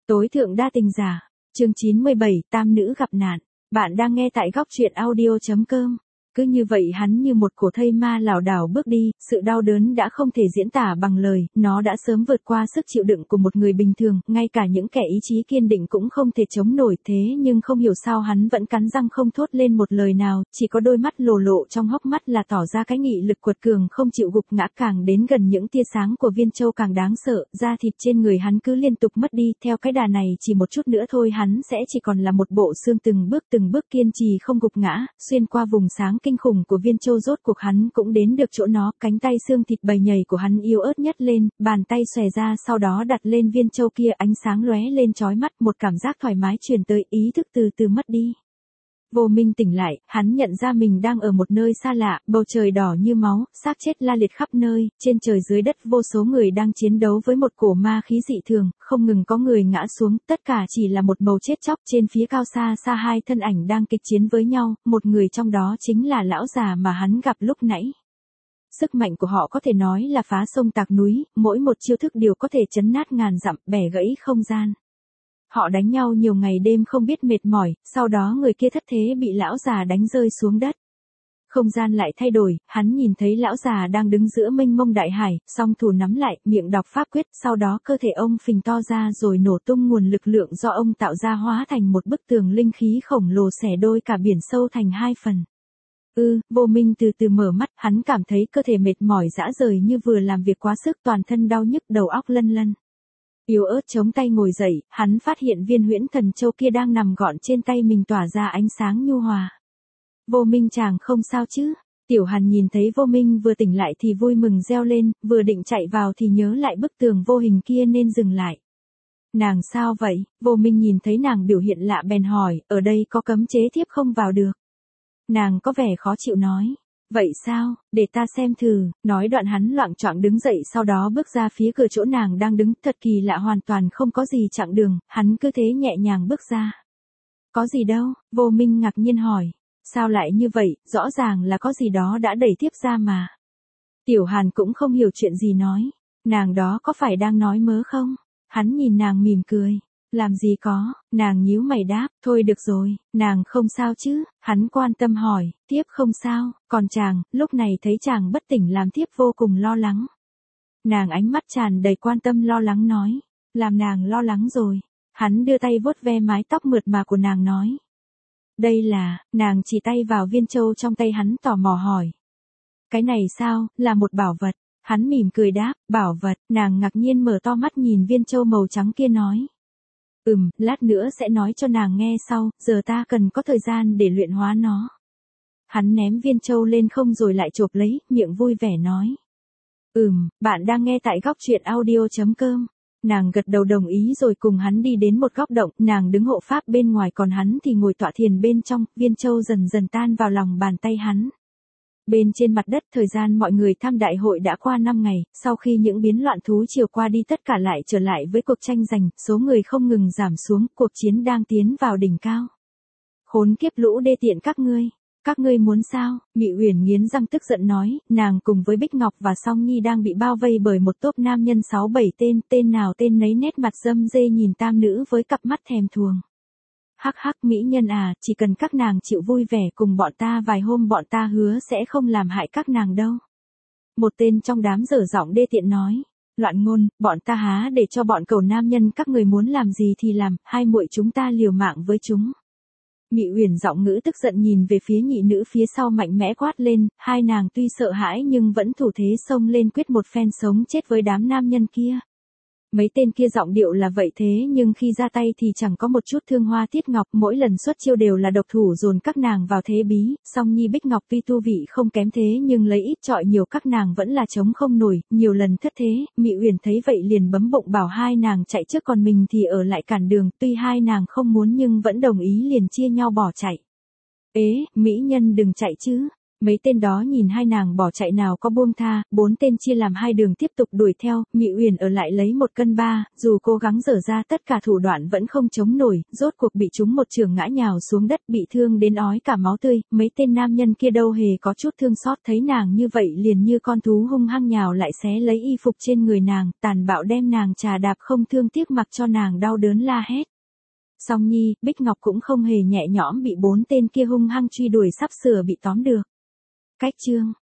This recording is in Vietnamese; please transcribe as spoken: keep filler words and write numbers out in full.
Tối thượng đa tình giả, chương chín mươi bảy, tam nữ gặp nạn. Bạn đang nghe tại góc truyện audio.com. Cứ như vậy hắn như một cổ thây ma lảo đảo bước đi, sự đau đớn đã không thể diễn tả bằng lời, nó đã sớm vượt qua sức chịu đựng của một người bình thường, ngay cả những kẻ ý chí kiên định cũng không thể chống nổi thế nhưng không hiểu sao hắn vẫn cắn răng không thốt lên một lời nào, chỉ có đôi mắt lồ lộ trong hốc mắt là tỏ ra cái nghị lực quật cường không chịu gục ngã càng đến gần những tia sáng của Viên Châu càng đáng sợ, da thịt trên người hắn cứ liên tục mất đi, theo cái đà này chỉ một chút nữa thôi hắn sẽ chỉ còn là một bộ xương từng bước từng bước kiên trì không gục ngã, xuyên qua vùng sáng kinh khủng của Viên Châu rốt cuộc hắn cũng đến được chỗ nó, cánh tay xương thịt bầy nhầy của hắn yếu ớt nhất lên, bàn tay xòe ra sau đó đặt lên Viên Châu kia, ánh sáng lóe lên chói mắt, một cảm giác thoải mái truyền tới, ý thức từ từ mất đi. Vô Minh tỉnh lại, hắn nhận ra mình đang ở một nơi xa lạ, bầu trời đỏ như máu, xác chết la liệt khắp nơi, trên trời dưới đất vô số người đang chiến đấu với một cổ ma khí dị thường, không ngừng có người ngã xuống, tất cả chỉ là một màu chết chóc, trên phía cao xa xa hai thân ảnh đang kịch chiến với nhau, một người trong đó chính là lão già mà hắn gặp lúc nãy. Sức mạnh của họ có thể nói là phá sông tạc núi, mỗi một chiêu thức đều có thể chấn nát ngàn dặm, bẻ gãy không gian. Họ đánh nhau nhiều ngày đêm không biết mệt mỏi, sau đó người kia thất thế bị lão già đánh rơi xuống đất. Không gian lại thay đổi, hắn nhìn thấy lão già đang đứng giữa mênh mông đại hải, song thủ nắm lại, miệng đọc pháp quyết, sau đó cơ thể ông phình to ra rồi nổ tung nguồn lực lượng do ông tạo ra hóa thành một bức tường linh khí khổng lồ xẻ đôi cả biển sâu thành hai phần. Ừ, Vô Minh từ từ mở mắt, hắn cảm thấy cơ thể mệt mỏi rã rời như vừa làm việc quá sức, toàn thân đau nhức, đầu óc lân lân. Yếu ớt chống tay ngồi dậy, hắn phát hiện viên huyễn thần châu kia đang nằm gọn trên tay mình tỏa ra ánh sáng nhu hòa. Vô Minh chàng không sao chứ? Tiểu Hàn nhìn thấy Vô Minh vừa tỉnh lại thì vui mừng reo lên, vừa định chạy vào thì nhớ lại bức tường vô hình kia nên dừng lại. Nàng sao vậy? Vô Minh nhìn thấy nàng biểu hiện lạ bèn hỏi, ở đây có cấm chế thiếp không vào được. Nàng có vẻ khó chịu nói. Vậy sao, để ta xem thử, nói đoạn hắn loạng choạng đứng dậy sau đó bước ra phía cửa chỗ nàng đang đứng, thật kỳ lạ hoàn toàn không có gì chặn đường, hắn cứ thế nhẹ nhàng bước ra. Có gì đâu, Vô Minh ngạc nhiên hỏi, sao lại như vậy, rõ ràng là có gì đó đã đẩy tiếp ra mà. Tiểu Hàn cũng không hiểu chuyện gì nói, nàng đó có phải đang nói mớ không? Hắn nhìn nàng mỉm cười. Làm gì có, nàng nhíu mày đáp, thôi được rồi, nàng không sao chứ, hắn quan tâm hỏi, thiếp không sao, còn chàng, lúc này thấy chàng bất tỉnh làm thiếp vô cùng lo lắng. Nàng ánh mắt tràn đầy quan tâm lo lắng nói, làm nàng lo lắng rồi, hắn đưa tay vuốt ve mái tóc mượt mà của nàng nói. Đây là, nàng chỉ tay vào viên châu trong tay hắn tò mò hỏi. Cái này sao, là một bảo vật, hắn mỉm cười đáp, bảo vật, nàng ngạc nhiên mở to mắt nhìn viên châu màu trắng kia nói. Ừm, lát nữa sẽ nói cho nàng nghe sau, giờ ta cần có thời gian để luyện hóa nó. Hắn ném viên châu lên không rồi lại chộp lấy, miệng vui vẻ nói. Ừm, bạn đang nghe tại góc truyện audio.com. Nàng gật đầu đồng ý rồi cùng hắn đi đến một góc động, nàng đứng hộ pháp bên ngoài còn hắn thì ngồi tọa thiền bên trong, viên châu dần dần tan vào lòng bàn tay hắn. Bên trên mặt đất thời gian mọi người tham đại hội đã qua năm ngày, sau khi những biến loạn thú chiều qua đi tất cả lại trở lại với cuộc tranh giành, số người không ngừng giảm xuống, cuộc chiến đang tiến vào đỉnh cao. Khốn kiếp lũ đê tiện các ngươi, các ngươi muốn sao? Mị Uyển nghiến răng tức giận nói, nàng cùng với Bích Ngọc và Song Nhi đang bị bao vây bởi một tốp nam nhân sáu bảy tên, tên nào tên nấy nét mặt râm rê nhìn tam nữ với cặp mắt thèm thuồng. Hắc hắc mỹ nhân à, chỉ cần các nàng chịu vui vẻ cùng bọn ta vài hôm bọn ta hứa sẽ không làm hại các nàng đâu. Một tên trong đám dở giọng đê tiện nói, loạn ngôn, bọn ta há để cho bọn cầu nam nhân các người muốn làm gì thì làm, hai muội chúng ta liều mạng với chúng. Mị Uyển giọng ngữ tức giận nhìn về phía nhị nữ phía sau mạnh mẽ quát lên, hai nàng tuy sợ hãi nhưng vẫn thủ thế xông lên quyết một phen sống chết với đám nam nhân kia. Mấy tên kia giọng điệu là vậy thế nhưng khi ra tay thì chẳng có một chút thương hoa tiết ngọc, mỗi lần xuất chiêu đều là độc thủ dồn các nàng vào thế bí, Song Nhi Bích Ngọc tuy tu vị không kém thế nhưng lấy ít trọi nhiều các nàng vẫn là chống không nổi, nhiều lần thất thế, Mị Uyển thấy vậy liền bấm bụng bảo hai nàng chạy trước còn mình thì ở lại cản đường, tuy hai nàng không muốn nhưng vẫn đồng ý liền chia nhau bỏ chạy. Ế, mỹ nhân đừng chạy chứ. Mấy tên đó nhìn hai nàng bỏ chạy nào có buông tha, bốn tên chia làm hai đường tiếp tục đuổi theo, Mị Uyển ở lại lấy một cân ba, dù cố gắng dở ra tất cả thủ đoạn vẫn không chống nổi, rốt cuộc bị chúng một chưởng ngã nhào xuống đất bị thương đến ói cả máu tươi, mấy tên nam nhân kia đâu hề có chút thương xót thấy nàng như vậy liền như con thú hung hăng nhào lại xé lấy y phục trên người nàng, tàn bạo đem nàng chà đạp không thương tiếc mặc cho nàng đau đớn la hét. Song Nhi, Bích Ngọc cũng không hề nhẹ nhõm bị bốn tên kia hung hăng truy đuổi sắp sửa bị tóm được. Cách chương